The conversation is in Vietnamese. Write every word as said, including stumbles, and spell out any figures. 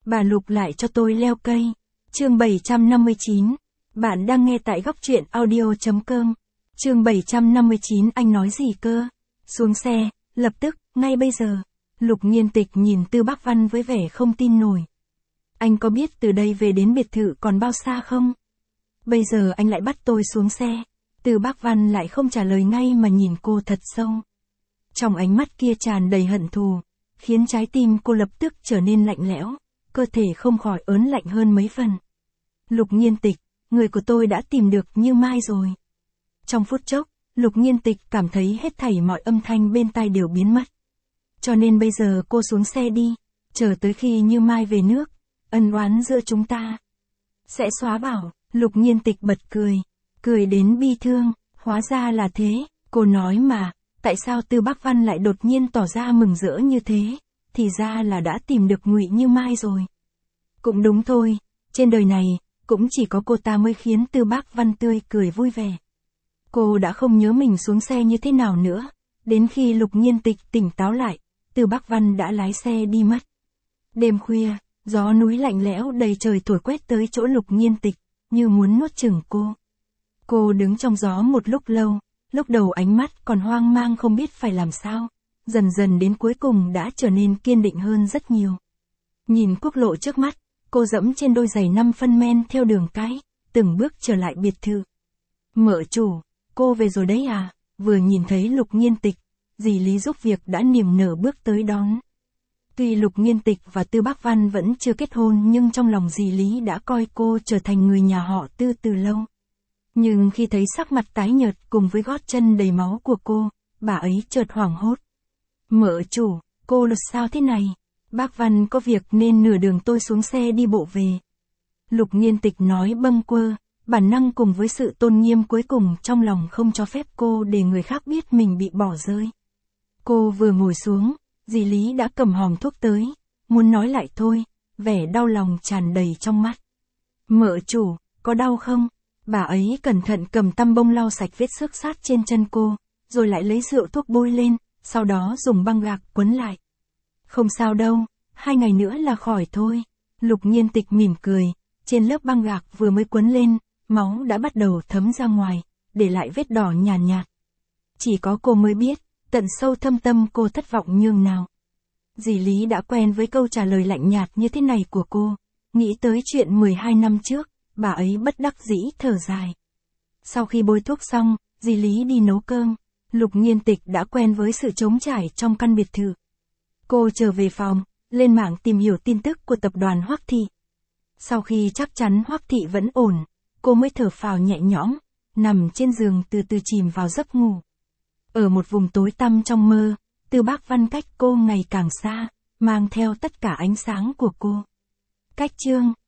bà Lục lại cho tôi leo cây. Chương bảy trăm năm mươi chín. Bạn đang nghe tại góc truyện audio chấm com. Chương bảy trăm năm mươi chín. Anh nói gì cơ? Xuống xe, lập tức, ngay bây giờ. Lục Nhiên Tịch nhìn Tư Bác Văn với vẻ không tin nổi. Anh có biết từ đây về đến biệt thự còn bao xa không? Bây giờ anh lại bắt tôi xuống xe. Tư Bác Văn lại không trả lời ngay mà nhìn cô thật sâu. Trong ánh mắt kia tràn đầy hận thù, khiến trái tim cô lập tức trở nên lạnh lẽo, cơ thể không khỏi ớn lạnh hơn mấy phần. Lục Nhiên Tịch, người của tôi đã tìm được Như Mai rồi. Trong phút chốc, Lục Nhiên Tịch cảm thấy hết thảy mọi âm thanh bên tai đều biến mất. Cho nên bây giờ cô xuống xe đi, chờ tới khi Như Mai về nước, ân oán giữa chúng ta sẽ xóa bỏ. Lục Nhiên Tịch bật cười, cười đến bi thương, hóa ra là thế, cô nói mà, tại sao Tư Bác Văn lại đột nhiên tỏ ra mừng rỡ như thế, thì ra là đã tìm được Ngụy Như Mai rồi. Cũng đúng thôi, trên đời này, cũng chỉ có cô ta mới khiến Tư Bác Văn tươi cười vui vẻ. Cô đã không nhớ mình xuống xe như thế nào nữa, đến khi Lục Nhiên Tịch tỉnh táo lại, Tư Bác Văn đã lái xe đi mất. Đêm khuya, gió núi lạnh lẽo đầy trời thổi quét tới chỗ Lục Nhiên Tịch, như muốn nuốt chửng cô. Cô đứng trong gió một lúc lâu, lúc đầu ánh mắt còn hoang mang không biết phải làm sao, dần dần đến cuối cùng đã trở nên kiên định hơn rất nhiều. Nhìn quốc lộ trước mắt, cô dẫm trên đôi giày năm phân men theo đường cái, từng bước trở lại biệt thự. Mợ chủ, cô về rồi đấy à? Vừa nhìn thấy Lục Nhiên Tịch, dì Lý giúp việc đã niềm nở bước tới đón. Tuy Lục Nhiên Tịch và Tư Bác Văn vẫn chưa kết hôn nhưng trong lòng dì Lý đã coi cô trở thành người nhà họ Tư từ lâu. Nhưng khi thấy sắc mặt tái nhợt cùng với gót chân đầy máu của cô, bà ấy chợt hoảng hốt. Mợ chủ, cô là sao thế này? Bác Văn có việc nên nửa đường tôi xuống xe đi bộ về. Lục Nhiên Tịch nói bâng quơ, bản năng cùng với sự tôn nghiêm cuối cùng trong lòng không cho phép cô để người khác biết mình bị bỏ rơi. Cô vừa ngồi xuống, dì Lý đã cầm hòm thuốc tới, muốn nói lại thôi, vẻ đau lòng tràn đầy trong mắt. Mợ chủ, có đau không? Bà ấy cẩn thận cầm tăm bông lau sạch vết xước sát trên chân cô, rồi lại lấy rượu thuốc bôi lên, sau đó dùng băng gạc quấn lại. Không sao đâu, hai ngày nữa là khỏi thôi. Lục Nhiên Tịch mỉm cười, trên lớp băng gạc vừa mới quấn lên, máu đã bắt đầu thấm ra ngoài, để lại vết đỏ nhàn nhạt, nhạt. Chỉ có cô mới biết, tận sâu thâm tâm cô thất vọng nhường nào. Dì Lý đã quen với câu trả lời lạnh nhạt như thế này của cô, nghĩ tới chuyện mười hai năm trước, bà ấy bất đắc dĩ thở dài. Sau khi bôi thuốc xong, dì Lý đi nấu cơm, Lục Nhiên Tịch đã quen với sự trống trải trong căn biệt thự. Cô trở về phòng, lên mạng tìm hiểu tin tức của tập đoàn Hoắc Thị. Sau khi chắc chắn Hoắc Thị vẫn ổn, cô mới thở phào nhẹ nhõm, nằm trên giường từ từ chìm vào giấc ngủ. Ở một vùng tối tăm trong mơ, Tư Bác Văn cách cô ngày càng xa, mang theo tất cả ánh sáng của cô. Cách chương